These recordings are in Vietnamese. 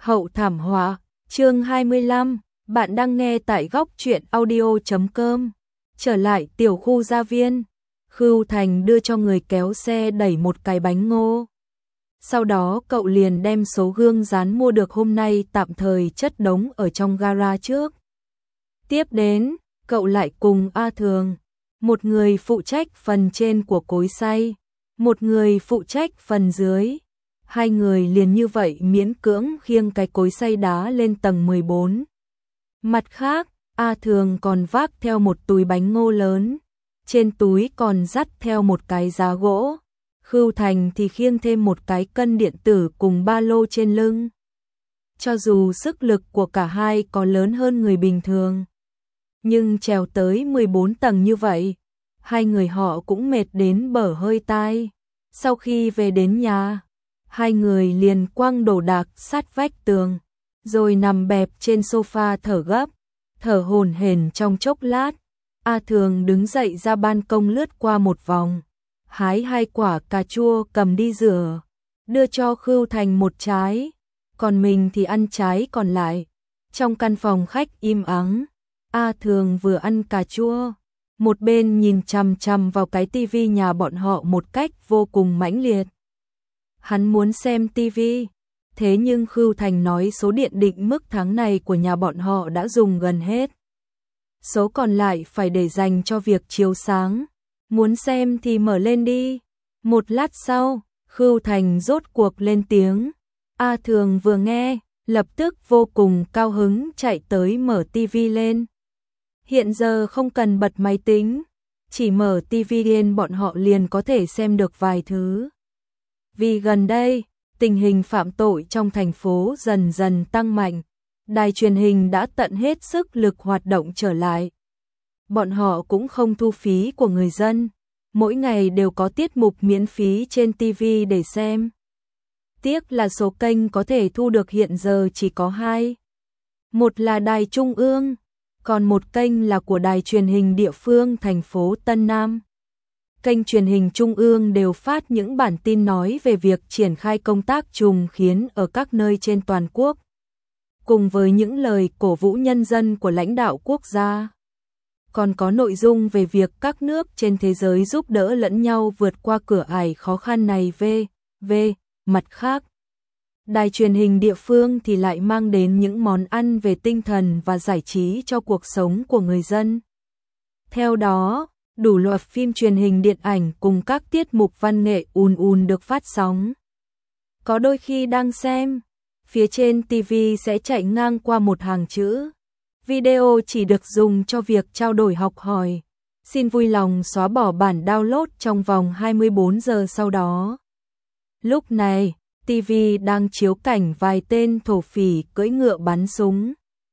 Hậu thảm họa, chương 25, bạn đang nghe tại góc truyện audio.com. Trở lại tiểu khu gia viên, Khưu Thành đưa cho người kéo xe đẩy một cái bánh ngô. Sau đó cậu liền đem số gương dán mua được hôm nay tạm thời chất đống ở trong gara trước. Tiếp đến, cậu lại cùng A Thường, một người phụ trách phần trên của cối xay, một người phụ trách phần dưới. Hai người liền như vậy miễn cưỡng khiêng cái cối xay đá lên tầng 14. Mặt khác, A Thường còn vác theo một túi bánh ngô lớn, trên túi còn dắt theo một cái giá gỗ. Khưu Thành thì khiêng thêm một cái cân điện tử cùng ba lô trên lưng. Cho dù sức lực của cả hai có lớn hơn người bình thường, nhưng trèo tới 14 tầng như vậy, hai người họ cũng mệt đến bở hơi tai. Sau khi về đến nhà, hai người liền quăng đồ đạc sát vách tường, rồi nằm bẹp trên sofa thở gấp, thở hổn hển trong chốc lát. A Thường đứng dậy ra ban công lướt qua một vòng, hái 2 quả cà chua cầm đi rửa, đưa cho Khưu Thành một trái, còn mình thì ăn trái còn lại. Trong căn phòng khách im ắng, A Thường vừa ăn cà chua, một bên nhìn chằm chằm vào cái tivi nhà bọn họ một cách vô cùng mãnh liệt. Hắn muốn xem tivi, thế nhưng Khưu Thành nói số điện định mức tháng này của nhà bọn họ đã dùng gần hết. Số còn lại phải để dành cho việc chiếu sáng, muốn xem thì mở lên đi. Một lát sau, Khưu Thành rốt cuộc lên tiếng. A Thường vừa nghe, lập tức vô cùng cao hứng chạy tới mở tivi lên. Hiện giờ không cần bật máy tính, chỉ mở tivi lên bọn họ liền có thể xem được vài thứ. Vì gần đây, tình hình phạm tội trong thành phố dần dần tăng mạnh, đài truyền hình đã tận hết sức lực hoạt động trở lại. Bọn họ cũng không thu phí của người dân, mỗi ngày đều có tiết mục miễn phí trên TV để xem. Tiếc là số kênh có thể thu được hiện giờ chỉ có 2. Một là đài trung ương, còn một kênh là của đài truyền hình địa phương thành phố Tân Nam. Kênh truyền hình trung ương đều phát những bản tin nói về việc triển khai công tác trùng khiến ở các nơi trên toàn quốc, cùng với những lời cổ vũ nhân dân của lãnh đạo quốc gia. Còn có nội dung về việc các nước trên thế giới giúp đỡ lẫn nhau vượt qua cửa ải khó khăn này. Mặt khác, đài truyền hình địa phương thì lại mang đến những món ăn về tinh thần và giải trí cho cuộc sống của người dân. Theo đó, đủ loại phim truyền hình điện ảnh cùng các tiết mục văn nghệ được phát sóng. Có đôi khi đang xem, phía trên TV sẽ chạy ngang qua một hàng chữ. Video chỉ được dùng cho việc trao đổi học hỏi. Xin vui lòng xóa bỏ bản download trong vòng 24 giờ sau đó. Lúc này, TV đang chiếu cảnh vài tên thổ phỉ cưỡi ngựa bắn súng.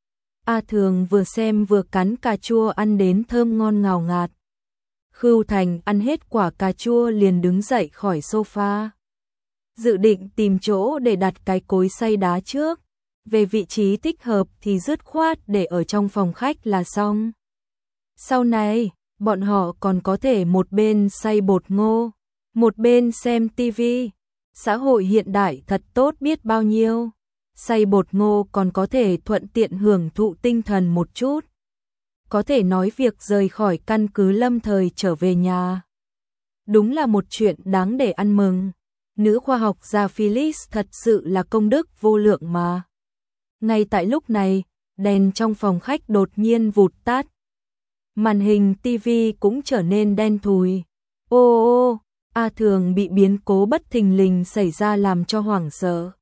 A Thường vừa xem vừa cắn cà chua ăn đến thơm ngon ngào ngạt. Khưu Thành ăn hết quả cà chua liền đứng dậy khỏi sofa, dự định tìm chỗ để đặt cái cối xay đá trước. Về vị trí thích hợp thì dứt khoát để ở trong phòng khách là xong. Sau này, bọn họ còn có thể một bên xay bột ngô, một bên xem tivi. Xã hội hiện đại thật tốt biết bao nhiêu. Xay bột ngô còn có thể thuận tiện hưởng thụ tinh thần một chút. Có thể nói việc rời khỏi căn cứ lâm thời trở về nhà, đúng là một chuyện đáng để ăn mừng. Nữ khoa học gia Phyllis thật sự là công đức vô lượng mà. Ngay tại lúc này, đèn trong phòng khách đột nhiên vụt tắt. Màn hình TV cũng trở nên đen thùi. Ô, A Thường bị biến cố bất thình lình xảy ra làm cho hoảng sợ.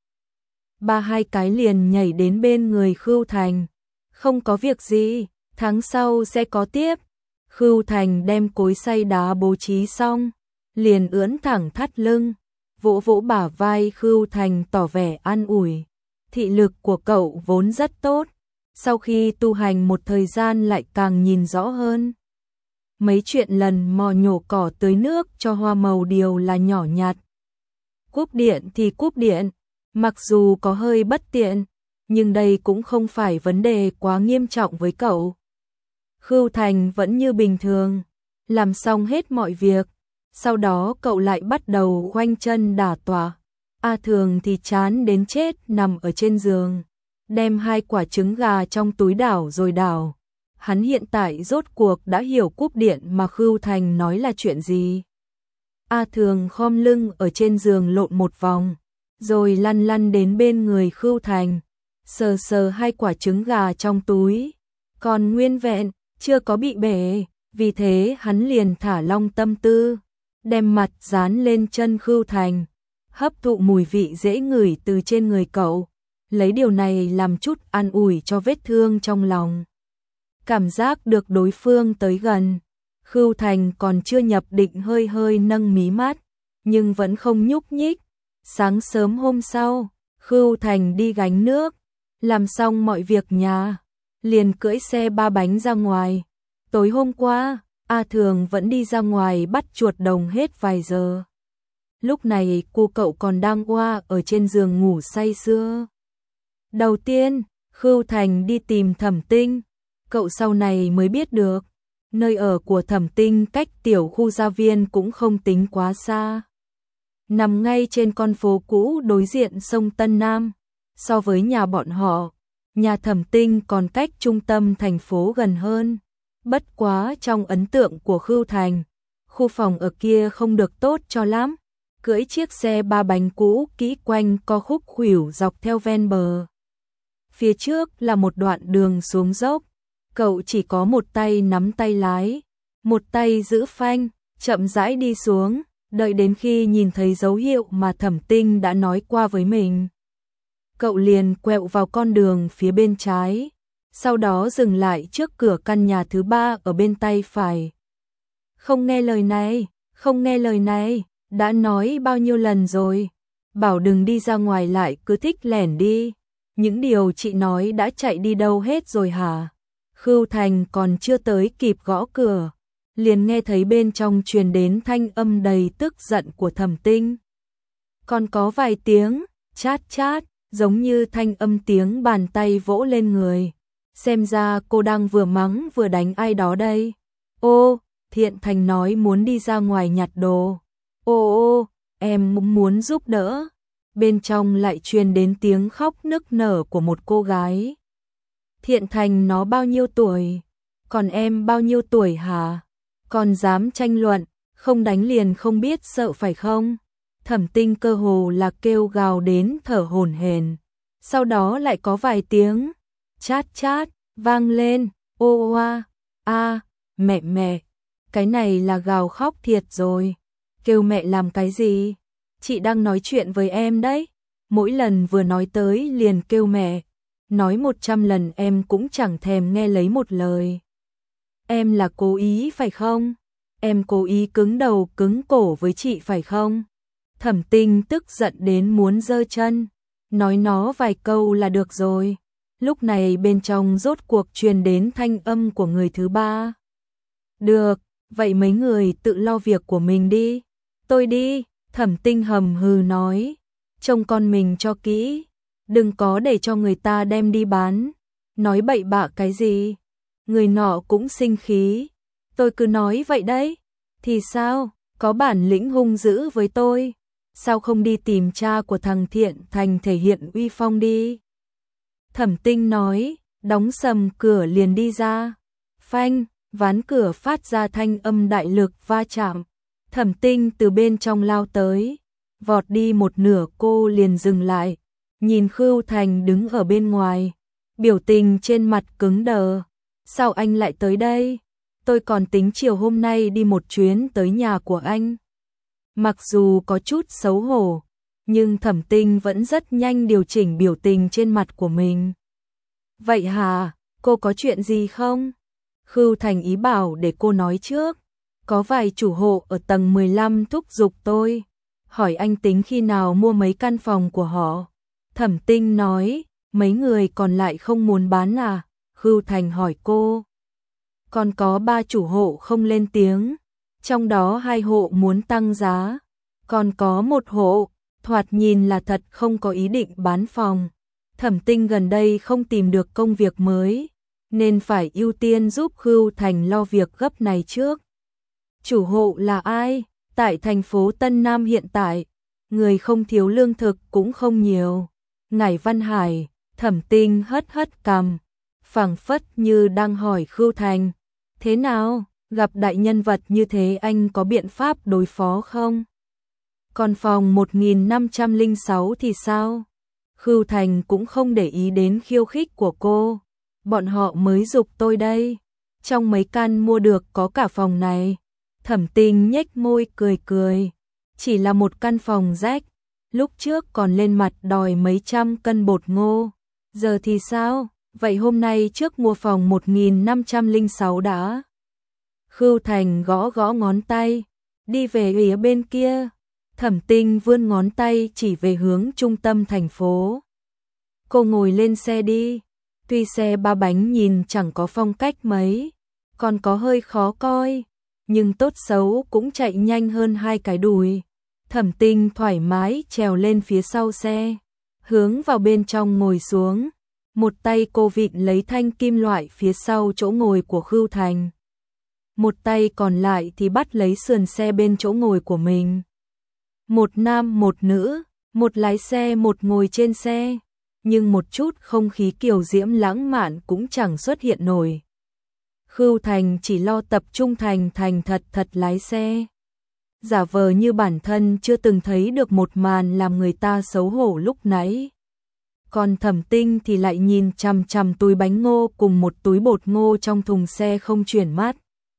2 cái liền nhảy đến bên người Khưu Thành. Không có việc gì, tháng sau sẽ có tiếp. Khưu Thành đem cối xay đá bố trí xong, liền ưỡn thẳng thắt lưng, vỗ vỗ bả vai Khưu Thành tỏ vẻ an ủi. Thị lực của cậu vốn rất tốt, sau khi tu hành một thời gian lại càng nhìn rõ hơn. Mấy chuyện lần mò nhổ cỏ tưới nước cho hoa màu điều là nhỏ nhặt. Cúp điện thì cúp điện, mặc dù có hơi bất tiện, nhưng đây cũng không phải vấn đề quá nghiêm trọng với cậu. Khưu Thành vẫn như bình thường, làm xong hết mọi việc, sau đó cậu lại bắt đầu khoanh chân đả tọa. A Thường thì chán đến chết nằm ở trên giường, đem 2 quả trứng gà trong túi đảo rồi đảo. Hắn hiện tại rốt cuộc đã hiểu cúp điện mà Khưu Thành nói là chuyện gì. A Thường khom lưng ở trên giường lộn một vòng, rồi lăn lăn đến bên người Khưu Thành, sờ sờ 2 quả trứng gà trong túi, còn nguyên vẹn, chưa có bị bể, vì thế hắn liền thả lỏng tâm tư, đem mặt dán lên chân Khưu Thành, hấp thụ mùi vị dễ ngửi từ trên người cậu, lấy điều này làm chút an ủi cho vết thương trong lòng. Cảm giác được đối phương tới gần, Khưu Thành còn chưa nhập định hơi hơi nâng mí mắt, nhưng vẫn không nhúc nhích. Sáng sớm hôm sau, Khưu Thành đi gánh nước, làm xong mọi việc nhà, liền cưỡi xe 3 bánh ra ngoài. Tối hôm qua, A Thường vẫn đi ra ngoài bắt chuột đồng hết vài giờ. Lúc này cô cậu còn đang oa ở trên giường ngủ say sưa. Đầu tiên, Khưu Thành đi tìm Thẩm Tinh, cậu sau này mới biết được, nơi ở của Thẩm Tinh cách tiểu khu gia viên cũng không tính quá xa. Nằm ngay trên con phố cũ đối diện sông Tân Nam, so với nhà bọn họ, nhà Thẩm Tinh còn cách trung tâm thành phố gần hơn. Bất quá trong ấn tượng của Khưu Thành, khu phòng ở kia không được tốt cho lắm. Cưỡi chiếc xe 3 bánh cũ kỹ quanh co khúc khuỷu dọc theo ven bờ. Phía trước là một đoạn đường xuống dốc, cậu chỉ có một tay nắm tay lái, một tay giữ phanh, chậm rãi đi xuống, đợi đến khi nhìn thấy dấu hiệu mà Thẩm Tinh đã nói qua với mình. Cậu liền quẹo vào con đường phía bên trái, sau đó dừng lại trước cửa căn nhà thứ 3 ở bên tay phải. Không nghe lời này, không nghe lời này, đã nói bao nhiêu lần rồi, bảo đừng đi ra ngoài lại cứ thích lẻn đi. Những điều chị nói đã chạy đi đâu hết rồi hả? Khưu Thành còn chưa tới kịp gõ cửa, liền nghe thấy bên trong truyền đến thanh âm đầy tức giận của Thẩm Tinh. Còn có vài tiếng chát chát, giống như thanh âm tiếng bàn tay vỗ lên người. Xem ra cô đang vừa mắng vừa đánh ai đó đây. Ô, Thiện Thành nói muốn đi ra ngoài nhặt đồ. Ô, em muốn giúp đỡ. Bên trong lại truyền đến tiếng khóc nức nở của một cô gái. Thiện Thành nó bao nhiêu tuổi? Còn em bao nhiêu tuổi hả? Còn dám tranh luận, không đánh liền không biết sợ phải không? Thẩm Tinh cơ hồ là kêu gào đến thở hổn hển. Sau đó lại có vài tiếng chát chát vang lên. Ô a, mẹ, cái này là gào khóc thiệt rồi. Kêu mẹ làm cái gì? Chị đang nói chuyện với em đấy. Mỗi lần vừa nói tới liền kêu mẹ. Nói 100 lần em cũng chẳng thèm nghe lấy một lời. Em là cố ý phải không? Em cố ý cứng đầu cứng cổ với chị phải không? Thẩm Tinh tức giận đến muốn giơ chân. Nói nó vài câu là được rồi. Lúc này bên trong rốt cuộc truyền đến thanh âm của người thứ 3. Được, vậy mấy người tự lo việc của mình đi. Tôi đi, Thẩm Tinh hầm hừ nói. Trông con mình cho kỹ, đừng có để cho người ta đem đi bán. Nói bậy bạ cái gì? Người nọ cũng sinh khí. Tôi cứ nói vậy đấy. Thì sao, có bản lĩnh hung dữ với tôi. Sao không đi tìm cha của thằng Thiện Thành thể hiện uy phong đi? Thẩm Tinh nói, đóng sầm cửa liền đi ra. Phanh, ván cửa phát ra thanh âm đại lực va chạm. Thẩm Tinh từ bên trong lao tới, vọt đi một nửa cô liền dừng lại, nhìn Khưu Thành đứng ở bên ngoài, biểu tình trên mặt cứng đờ. Sao anh lại tới đây? Tôi còn tính chiều hôm nay đi một chuyến tới nhà của anh. Mặc dù có chút xấu hổ, nhưng Thẩm Tinh vẫn rất nhanh điều chỉnh biểu tình trên mặt của mình. Vậy hả, cô có chuyện gì không? Khưu Thành ý bảo để cô nói trước. Có vài chủ hộ ở tầng 15 thúc giục tôi, hỏi anh tính khi nào mua mấy căn phòng của họ. Thẩm Tinh nói, mấy người còn lại không muốn bán à? Khưu Thành hỏi cô. Còn có 3 chủ hộ không lên tiếng, trong đó 2 hộ muốn tăng giá, còn có 1 hộ, thoạt nhìn là thật không có ý định bán phòng. Thẩm Tinh gần đây không tìm được công việc mới, nên phải ưu tiên giúp Khưu Thành lo việc gấp này trước. Chủ hộ là ai? Tại thành phố Tân Nam hiện tại, người không thiếu lương thực cũng không nhiều. Ngải Văn Hải, Thẩm Tinh hất hất cằm, phảng phất như đang hỏi Khưu Thành, thế nào, gặp đại nhân vật như thế anh có biện pháp đối phó không? Còn phòng 1506 thì sao? Khưu Thành cũng không để ý đến khiêu khích của cô. Bọn họ mới giục tôi đây. Trong mấy căn mua được có cả phòng này. Thẩm Tinh nhếch môi cười cười. Chỉ là một căn phòng rách. Lúc trước còn lên mặt đòi mấy trăm cân bột ngô. Giờ thì sao? Vậy hôm nay trước mua phòng 1506 đã. Khưu Thành gõ gõ ngón tay. Đi về phía bên kia. Thẩm Tinh vươn ngón tay chỉ về hướng trung tâm thành phố. Cô ngồi lên xe đi. Tuy xe ba bánh nhìn chẳng có phong cách mấy, còn có hơi khó coi, nhưng tốt xấu cũng chạy nhanh hơn hai cái đùi. Thẩm Tinh thoải mái trèo lên phía sau xe, hướng vào bên trong ngồi xuống. Một tay cô vịn lấy thanh kim loại phía sau chỗ ngồi của Khưu Thành. Một tay còn lại thì bắt lấy sườn xe bên chỗ ngồi của mình. Một nam một nữ, một lái xe một ngồi trên xe, nhưng một chút không khí kiều diễm lãng mạn cũng chẳng xuất hiện nổi. Khưu Thành chỉ lo tập trung thành thật lái xe, giả vờ như bản thân chưa từng thấy được một màn làm người ta xấu hổ lúc nãy. Còn Thẩm Tinh thì lại nhìn chằm chằm túi bánh ngô cùng một túi bột ngô trong thùng xe không chuyển mắt.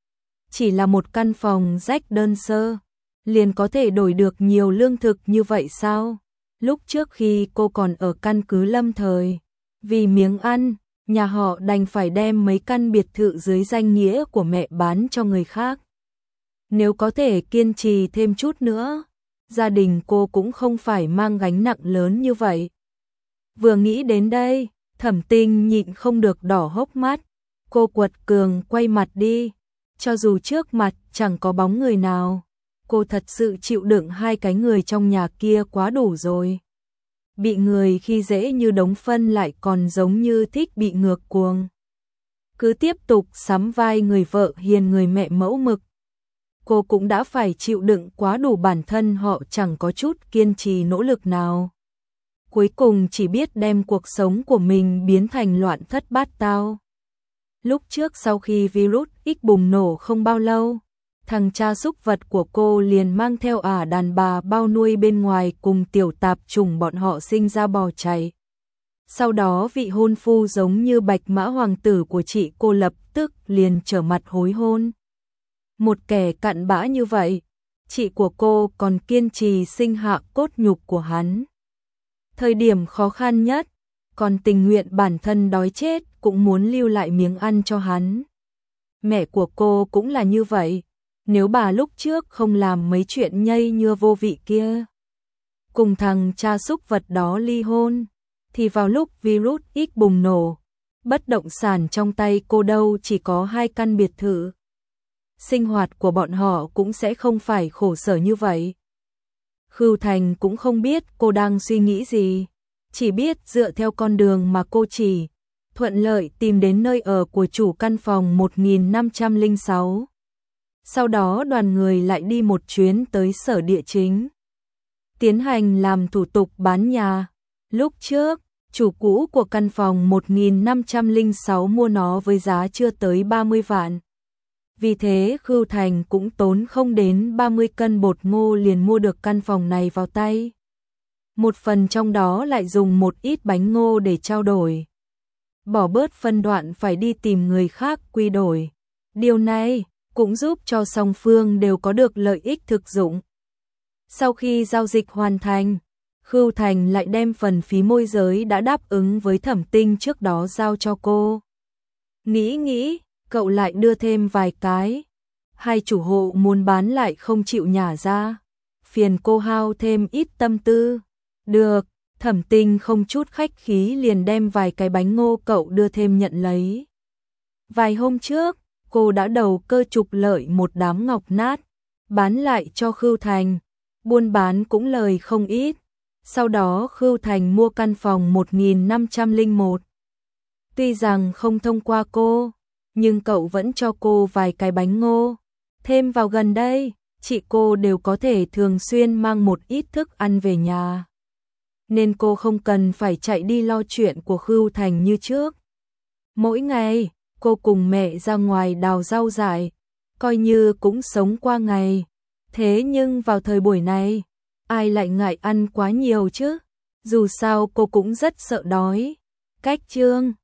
Chỉ là một căn phòng rách đơn sơ, liền có thể đổi được nhiều lương thực như vậy sao? Lúc trước khi cô còn ở căn cứ Lâm Thời, vì miếng ăn, nhà họ đành phải đem mấy căn biệt thự dưới danh nghĩa của mẹ bán cho người khác. Nếu có thể kiên trì thêm chút nữa, gia đình cô cũng không phải mang gánh nặng lớn như vậy. Vừa nghĩ đến đây, Thẩm Tinh nhịn không được đỏ hốc mắt, cô quật cường quay mặt đi, cho dù trước mặt chẳng có bóng người nào. Cô thật sự chịu đựng hai cái người trong nhà kia quá đủ rồi. Bị người khi dễ như đống phân lại còn giống như thích bị ngược cuồng. Cứ tiếp tục sắm vai người vợ hiền người mẹ mẫu mực. Cô cũng đã phải chịu đựng quá đủ, bản thân họ chẳng có chút kiên trì nỗ lực nào. Cuối cùng chỉ biết đem cuộc sống của mình biến thành loạn thất bát tao. Lúc trước sau khi virus X bùng nổ không bao lâu, thằng cha súc vật của cô liền mang theo đàn bà bao nuôi bên ngoài cùng tiểu tạp chủng bọn họ sinh ra bỏ chạy. Sau đó vị hôn phu giống như bạch mã hoàng tử của chị cô lập tức liền trở mặt hối hôn. Một kẻ cặn bã như vậy, chị của cô còn kiên trì sinh hạ cốt nhục của hắn. Thời điểm khó khăn nhất, còn tình nguyện bản thân đói chết cũng muốn lưu lại miếng ăn cho hắn. Mẹ của cô cũng là như vậy. Nếu bà lúc trước không làm mấy chuyện nhây nhưa vô vị kia, cùng thằng cha súc vật đó ly hôn, thì vào lúc virus X bùng nổ, bất động sản trong tay cô đâu chỉ có 2 căn biệt thự. Sinh hoạt của bọn họ cũng sẽ không phải khổ sở như vậy. Khưu Thành cũng không biết cô đang suy nghĩ gì, chỉ biết dựa theo con đường mà cô chỉ, thuận lợi tìm đến nơi ở của chủ căn phòng 1506. Sau đó đoàn người lại đi một chuyến tới sở địa chính, tiến hành làm thủ tục bán nhà. Lúc trước, chủ cũ của căn phòng 1506 mua nó với giá chưa tới 30 vạn. Vì thế Khưu Thành cũng tốn không đến 30 cân bột ngô liền mua được căn phòng này vào tay. Một phần trong đó lại dùng một ít bánh ngô để trao đổi. Bỏ bớt phân đoạn phải đi tìm người khác quy đổi. Điều này cũng giúp cho song phương đều có được lợi ích thực dụng. Sau khi giao dịch hoàn thành, Khưu Thành lại đem phần phí môi giới đã đáp ứng với Thẩm Tinh trước đó giao cho cô. Nghĩ, cậu lại đưa thêm vài cái. Hai chủ hộ muốn bán lại không chịu nhả ra. Phiền cô hao thêm ít tâm tư. Được, Thẩm Tinh không chút khách khí liền đem vài cái bánh ngô cậu đưa thêm nhận lấy. Vài hôm trước, cô đã đầu cơ trục lợi một đám ngọc nát, bán lại cho Khưu Thành, buôn bán cũng lời không ít. Sau đó Khưu Thành mua căn phòng 1501. Tuy rằng không thông qua cô, nhưng cậu vẫn cho cô vài cái bánh ngô. Thêm vào gần đây, chị cô đều có thể thường xuyên mang một ít thức ăn về nhà. Nên cô không cần phải chạy đi lo chuyện của Khưu Thành như trước. Mỗi ngày, cô cùng mẹ ra ngoài đào rau dại, coi như cũng sống qua ngày. Thế nhưng vào thời buổi này, ai lại ngại ăn quá nhiều chứ? Dù sao cô cũng rất sợ đói. Cách chương